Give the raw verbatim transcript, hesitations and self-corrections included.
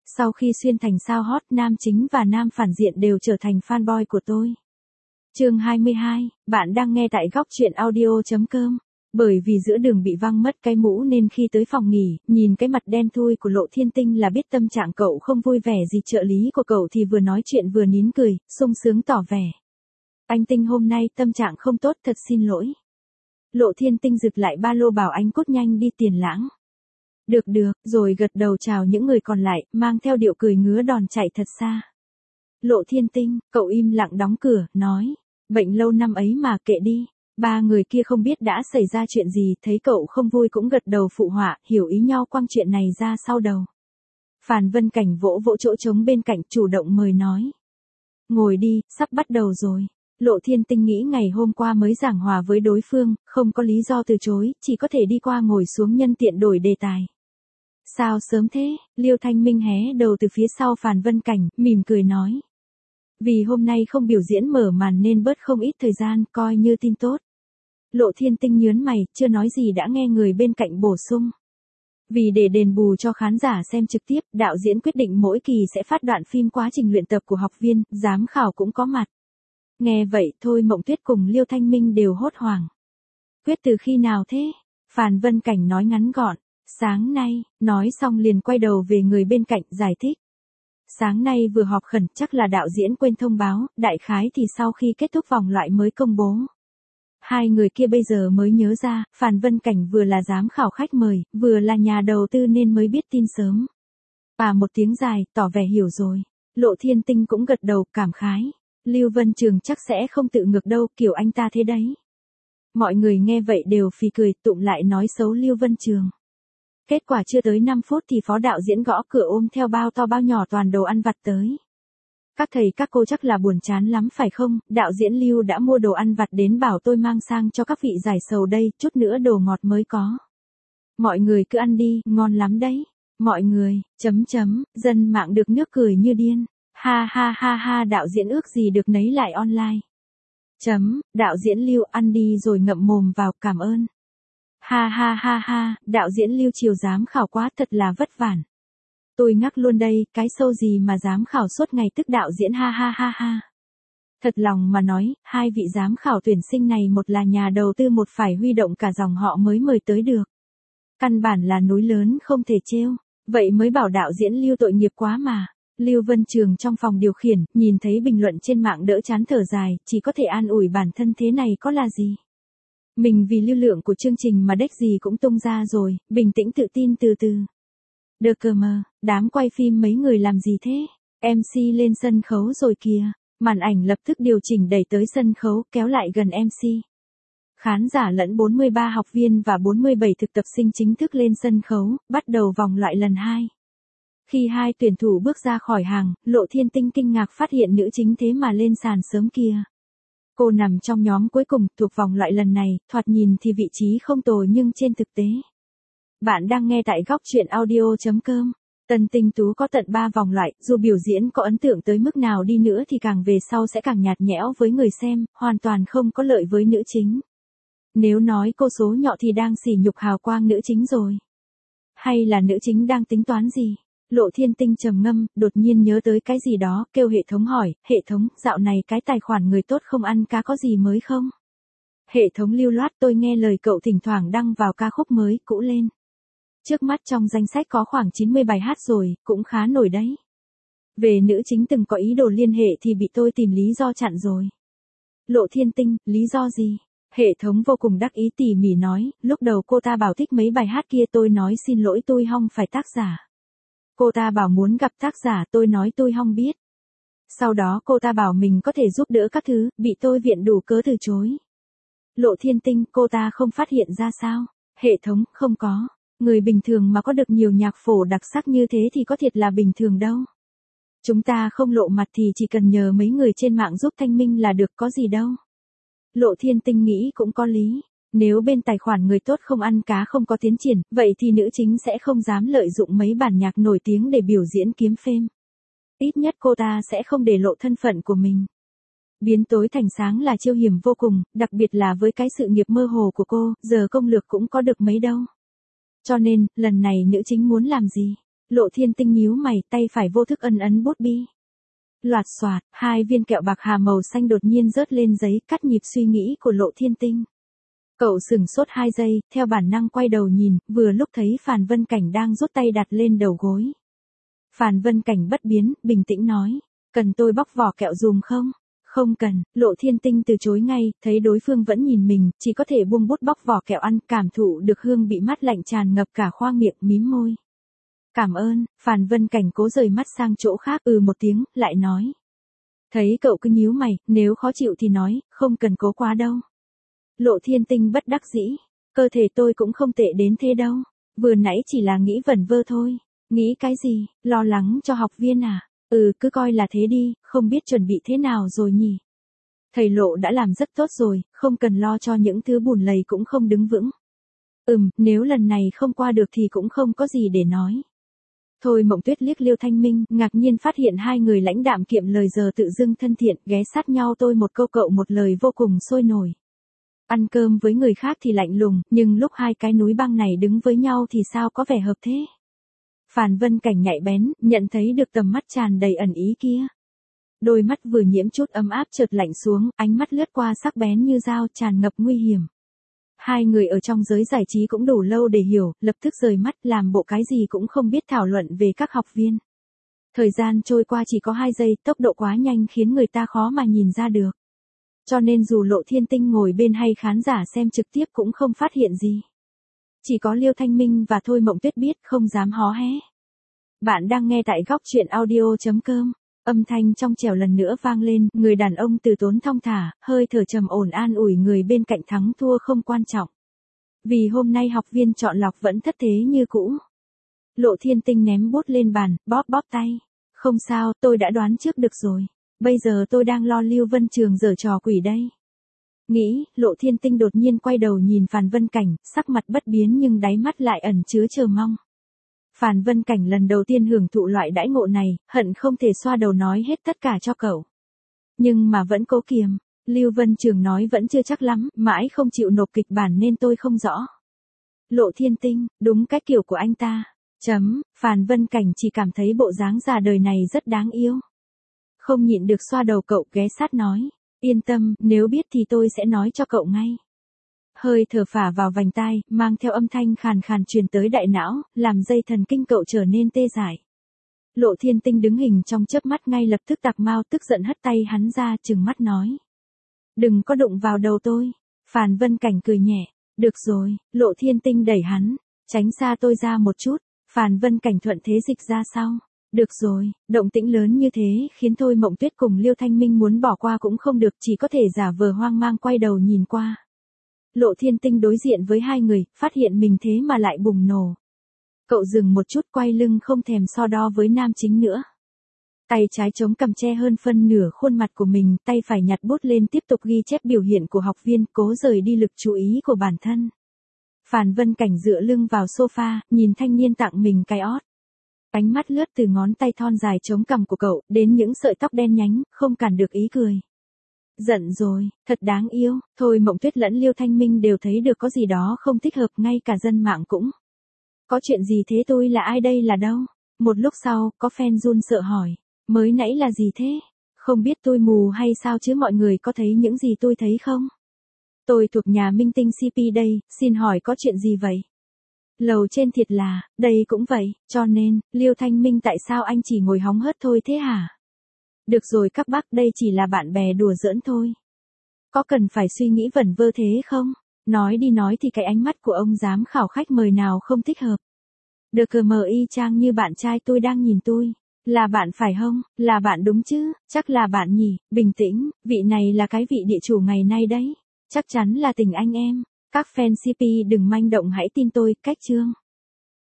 Sau khi xuyên thành sao hot, nam chính và nam phản diện đều trở thành fanboy của tôi. Chương hai mươi hai, bạn đang nghe tại góc truyện audio chấm com. Bởi vì giữa đường bị văng mất cái mũ nên khi tới phòng nghỉ, nhìn cái mặt đen thui của Lộ Thiên Tinh là biết tâm trạng cậu không vui vẻ gì. Trợ lý của cậu thì vừa nói chuyện vừa nín cười, sung sướng tỏ vẻ. Anh Tinh hôm nay tâm trạng không tốt, thật xin lỗi. Lộ Thiên Tinh giựt lại ba lô bảo anh cút nhanh đi Tiền Lãng. Được được, rồi gật đầu chào những người còn lại, mang theo điệu cười ngứa đòn chạy thật xa. Lộ Thiên Tinh, cậu im lặng đóng cửa, nói. Bệnh lâu năm ấy mà kệ đi. Ba người kia không biết đã xảy ra chuyện gì, thấy cậu không vui cũng gật đầu phụ họa, hiểu ý nhau quăng chuyện này ra sau đầu. Phàn Vân Cảnh vỗ vỗ chỗ trống bên cạnh, chủ động mời nói. Ngồi đi, sắp bắt đầu rồi. Lộ Thiên Tinh nghĩ ngày hôm qua mới giảng hòa với đối phương, không có lý do từ chối, chỉ có thể đi qua ngồi xuống nhân tiện đổi đề tài. Sao sớm thế? Liêu Thanh Minh hé đầu từ phía sau Phàn Vân Cảnh, mỉm cười nói. Vì hôm nay không biểu diễn mở màn nên bớt không ít thời gian, coi như tin tốt. Lộ Thiên Tinh nhớn mày, chưa nói gì đã nghe người bên cạnh bổ sung. Vì để đền bù cho khán giả xem trực tiếp, đạo diễn quyết định mỗi kỳ sẽ phát đoạn phim quá trình luyện tập của học viên, giám khảo cũng có mặt. Nghe vậy thôi Mộng Tuyết cùng Liêu Thanh Minh đều hốt hoảng. Quyết từ khi nào thế? Phàn Vân Cảnh nói ngắn gọn. Sáng nay, nói xong liền quay đầu về người bên cạnh giải thích. Sáng nay vừa họp khẩn, chắc là đạo diễn quên thông báo, đại khái thì sau khi kết thúc vòng loại mới công bố. Hai người kia bây giờ mới nhớ ra, Phàn Vân Cảnh vừa là giám khảo khách mời, vừa là nhà đầu tư nên mới biết tin sớm. Và một tiếng dài, tỏ vẻ hiểu rồi. Lộ Thiên Tinh cũng gật đầu, cảm khái. Lưu Vân Trường chắc sẽ không tự ngược đâu, kiểu anh ta thế đấy. Mọi người nghe vậy đều phì cười, tụm lại nói xấu Lưu Vân Trường. Kết quả chưa tới năm phút thì phó đạo diễn gõ cửa ôm theo bao to bao nhỏ toàn đồ ăn vặt tới. Các thầy các cô chắc là buồn chán lắm phải không? Đạo diễn Lưu đã mua đồ ăn vặt đến bảo tôi mang sang cho các vị giải sầu đây, chút nữa đồ ngọt mới có. Mọi người cứ ăn đi, ngon lắm đấy. Mọi người, chấm chấm, dân mạng được nước cười như điên. Ha ha ha ha, đạo diễn ước gì được nấy lại online. Chấm, đạo diễn Lưu ăn đi rồi ngậm mồm vào, cảm ơn. Ha ha ha ha, đạo diễn Lưu chiều giám khảo quá, thật là vất vản. Tôi ngắc luôn đây, cái show gì mà giám khảo suốt ngày tức đạo diễn, ha ha ha ha. Thật lòng mà nói, hai vị giám khảo tuyển sinh này một là nhà đầu tư, một phải huy động cả dòng họ mới mời tới được. Căn bản là núi lớn không thể trêu, vậy mới bảo đạo diễn Lưu tội nghiệp quá mà. Lưu Vân Trường trong phòng điều khiển, nhìn thấy bình luận trên mạng đỡ chán thở dài, chỉ có thể an ủi bản thân thế này có là gì. Mình vì lưu lượng của chương trình mà đếch gì cũng tung ra rồi, bình tĩnh tự tin từ từ. Đờ cờ mờ, đám quay phim mấy người làm gì thế? em xê lên sân khấu rồi kìa. Màn ảnh lập tức điều chỉnh đẩy tới sân khấu, kéo lại gần em xê. Khán giả lẫn bốn mươi ba học viên và bốn mươi bảy thực tập sinh chính thức lên sân khấu, bắt đầu vòng loại lần hai. Khi hai tuyển thủ bước ra khỏi hàng, Lộ Thiên Tinh kinh ngạc phát hiện nữ chính thế mà lên sàn sớm kia. Cô nằm trong nhóm cuối cùng, thuộc vòng loại lần này, thoạt nhìn thì vị trí không tồi nhưng trên thực tế. Bạn đang nghe tại góc truyện audio chấm com. Tân Tinh Tú có tận ba vòng loại, dù biểu diễn có ấn tượng tới mức nào đi nữa thì càng về sau sẽ càng nhạt nhẽo với người xem, hoàn toàn không có lợi với nữ chính. Nếu nói cô số nhọ thì đang sỉ nhục hào quang nữ chính rồi. Hay là nữ chính đang tính toán gì? Lộ Thiên Tinh trầm ngâm, đột nhiên nhớ tới cái gì đó, kêu hệ thống hỏi, hệ thống, dạo này cái tài khoản người tốt không ăn cá có gì mới không? Hệ thống lưu loát, tôi nghe lời cậu thỉnh thoảng đăng vào ca khúc mới, cũ lên. Trước mắt trong danh sách có khoảng chín mươi bài hát rồi, cũng khá nổi đấy. Về nữ chính từng có ý đồ liên hệ thì bị tôi tìm lý do chặn rồi. Lộ Thiên Tinh, lý do gì? Hệ thống vô cùng đắc ý tỉ mỉ nói, lúc đầu cô ta bảo thích mấy bài hát kia, tôi nói xin lỗi tôi hong phải tác giả. Cô ta bảo muốn gặp tác giả, tôi nói tôi hong biết. Sau đó cô ta bảo mình có thể giúp đỡ các thứ, bị tôi viện đủ cớ từ chối. Lộ Thiên Tinh, cô ta không phát hiện ra sao? Hệ thống, không có. Người bình thường mà có được nhiều nhạc phổ đặc sắc như thế thì có thiệt là bình thường đâu. Chúng ta không lộ mặt thì chỉ cần nhờ mấy người trên mạng giúp thanh minh là được, có gì đâu. Lộ Thiên Tinh nghĩ cũng có lý. Nếu bên tài khoản người tốt không ăn cá không có tiến triển, vậy thì nữ chính sẽ không dám lợi dụng mấy bản nhạc nổi tiếng để biểu diễn kiếm fame. Ít nhất cô ta sẽ không để lộ thân phận của mình. Biến tối thành sáng là chiêu hiểm vô cùng, đặc biệt là với cái sự nghiệp mơ hồ của cô, giờ công lược cũng có được mấy đâu. Cho nên, lần này nữ chính muốn làm gì? Lộ Thiên Tinh nhíu mày, tay phải vô thức ấn ấn bút bi. Loạt xoạt, hai viên kẹo bạc hà màu xanh đột nhiên rớt lên giấy, cắt nhịp suy nghĩ của Lộ Thiên Tinh. Cậu sửng sốt hai giây, theo bản năng quay đầu nhìn, vừa lúc thấy Phàn Vân Cảnh đang rút tay đặt lên đầu gối. Phàn Vân Cảnh bất biến, bình tĩnh nói, cần tôi bóc vỏ kẹo dùm không? Không cần, Lộ Thiên Tinh từ chối ngay, thấy đối phương vẫn nhìn mình, chỉ có thể buông bút bóc vỏ kẹo ăn, cảm thụ được hương bị mát lạnh tràn ngập cả khoang miệng, mím môi. Cảm ơn, Phàn Vân Cảnh cố rời mắt sang chỗ khác, ừ một tiếng, lại nói. Thấy cậu cứ nhíu mày, nếu khó chịu thì nói, không cần cố quá đâu. Lộ Thiên Tinh bất đắc dĩ, cơ thể tôi cũng không tệ đến thế đâu, vừa nãy chỉ là nghĩ vẩn vơ thôi. Nghĩ cái gì, lo lắng cho học viên à? Ừ, cứ coi là thế đi, không biết chuẩn bị thế nào rồi nhỉ? Thầy Lộ đã làm rất tốt rồi, không cần lo cho những thứ bùn lầy cũng không đứng vững. Ừm, nếu lần này không qua được thì cũng không có gì để nói. Thôi Mộng Tuyết liếc Liêu Thanh Minh, ngạc nhiên phát hiện hai người lãnh đạm kiệm lời giờ tự dưng thân thiện, ghé sát nhau tôi một câu cậu một lời vô cùng sôi nổi. Ăn cơm với người khác thì lạnh lùng, nhưng lúc hai cái núi băng này đứng với nhau thì sao có vẻ hợp thế? Phàn Vân Cảnh nhạy bén, nhận thấy được tầm mắt tràn đầy ẩn ý kia. Đôi mắt vừa nhiễm chút ấm áp chợt lạnh xuống, ánh mắt lướt qua sắc bén như dao, tràn ngập nguy hiểm. Hai người ở trong giới giải trí cũng đủ lâu để hiểu, lập tức rời mắt làm bộ cái gì cũng không biết thảo luận về các học viên. Thời gian trôi qua chỉ có hai giây, tốc độ quá nhanh khiến người ta khó mà nhìn ra được. Cho nên dù Lộ Thiên Tinh ngồi bên hay khán giả xem trực tiếp cũng không phát hiện gì. Chỉ có Liêu Thanh Minh và Thôi Mộng Tuyết biết, không dám hó hé. Bạn đang nghe tại góc truyện audio chấm com. Âm thanh trong trẻo lần nữa vang lên, người đàn ông từ tốn thong thả, hơi thở trầm ổn an ủi người bên cạnh thắng thua không quan trọng. Vì hôm nay học viên chọn lọc vẫn thất thế như cũ. Lộ Thiên Tinh ném bút lên bàn, bóp bóp tay. Không sao, tôi đã đoán trước được rồi. Bây giờ tôi đang lo Lưu Vân Trường giở trò quỷ đây. Nghĩ, Lộ Thiên Tinh đột nhiên quay đầu nhìn Phàn Vân Cảnh, sắc mặt bất biến nhưng đáy mắt lại ẩn chứa chờ mong. Phàn Vân Cảnh lần đầu tiên hưởng thụ loại đãi ngộ này, hận không thể xoa đầu nói hết tất cả cho cậu. Nhưng mà vẫn cố kiềm, Lưu Vân Trường nói vẫn chưa chắc lắm, mãi không chịu nộp kịch bản nên tôi không rõ. Lộ Thiên Tinh, đúng cái kiểu của anh ta. Chấm, Phàn Vân Cảnh chỉ cảm thấy bộ dáng già đời này rất đáng yêu. Không nhịn được xoa đầu cậu, ghé sát nói. Yên tâm, nếu biết thì tôi sẽ nói cho cậu ngay. Hơi thở phả vào vành tai, mang theo âm thanh khàn khàn truyền tới đại não, làm dây thần kinh cậu trở nên tê dại. Lộ Thiên Tinh đứng hình trong chớp mắt ngay lập tức tạc mau, tức giận hất tay hắn ra, trừng mắt nói. Đừng có đụng vào đầu tôi. Phàn Vân Cảnh cười nhẹ. Được rồi, Lộ Thiên Tinh đẩy hắn. Tránh xa tôi ra một chút. Phàn Vân Cảnh thuận thế dịch ra sau. Được rồi, động tĩnh lớn như thế khiến Thôi Mộng Tuyết cùng Liêu Thanh Minh muốn bỏ qua cũng không được, chỉ có thể giả vờ hoang mang quay đầu nhìn qua. Lộ Thiên Tinh đối diện với hai người, phát hiện mình thế mà lại bùng nổ. Cậu dừng một chút, quay lưng không thèm so đo với nam chính nữa. Tay trái chống cằm che hơn phân nửa khuôn mặt của mình, tay phải nhặt bút lên tiếp tục ghi chép biểu hiện của học viên, cố rời đi lực chú ý của bản thân. Phàn Vân Cảnh dựa lưng vào sofa, nhìn thanh niên tặng mình cái ót. Ánh mắt lướt từ ngón tay thon dài chống cằm của cậu, đến những sợi tóc đen nhánh, không cản được ý cười. Giận rồi, thật đáng yêu, Thôi Mộng Tuyết lẫn Liêu Thanh Minh đều thấy được có gì đó không thích hợp, ngay cả dân mạng cũng. Có chuyện gì thế, tôi là ai đây là đâu? Một lúc sau, có fan run sợ hỏi, mới nãy là gì thế? Không biết tôi mù hay sao chứ, mọi người có thấy những gì tôi thấy không? Tôi thuộc nhà minh tinh xê pê đây, xin hỏi có chuyện gì vậy? Lầu trên thiệt là, đây cũng vậy, cho nên, Liêu Thanh Minh tại sao anh chỉ ngồi hóng hớt thôi thế hả? Được rồi các bác, đây chỉ là bạn bè đùa giỡn thôi. Có cần phải suy nghĩ vẩn vơ thế không? Nói đi nói thì cái ánh mắt của ông giám khảo khách mời nào không thích hợp. Được cờ mờ y chang như bạn trai tôi đang nhìn tôi. Là bạn phải không? Là bạn đúng chứ? Chắc là bạn nhỉ? Bình tĩnh, vị này là cái vị địa chủ ngày nay đấy. Chắc chắn là tình anh em. Các fan xê pê đừng manh động, hãy tin tôi, cách chương.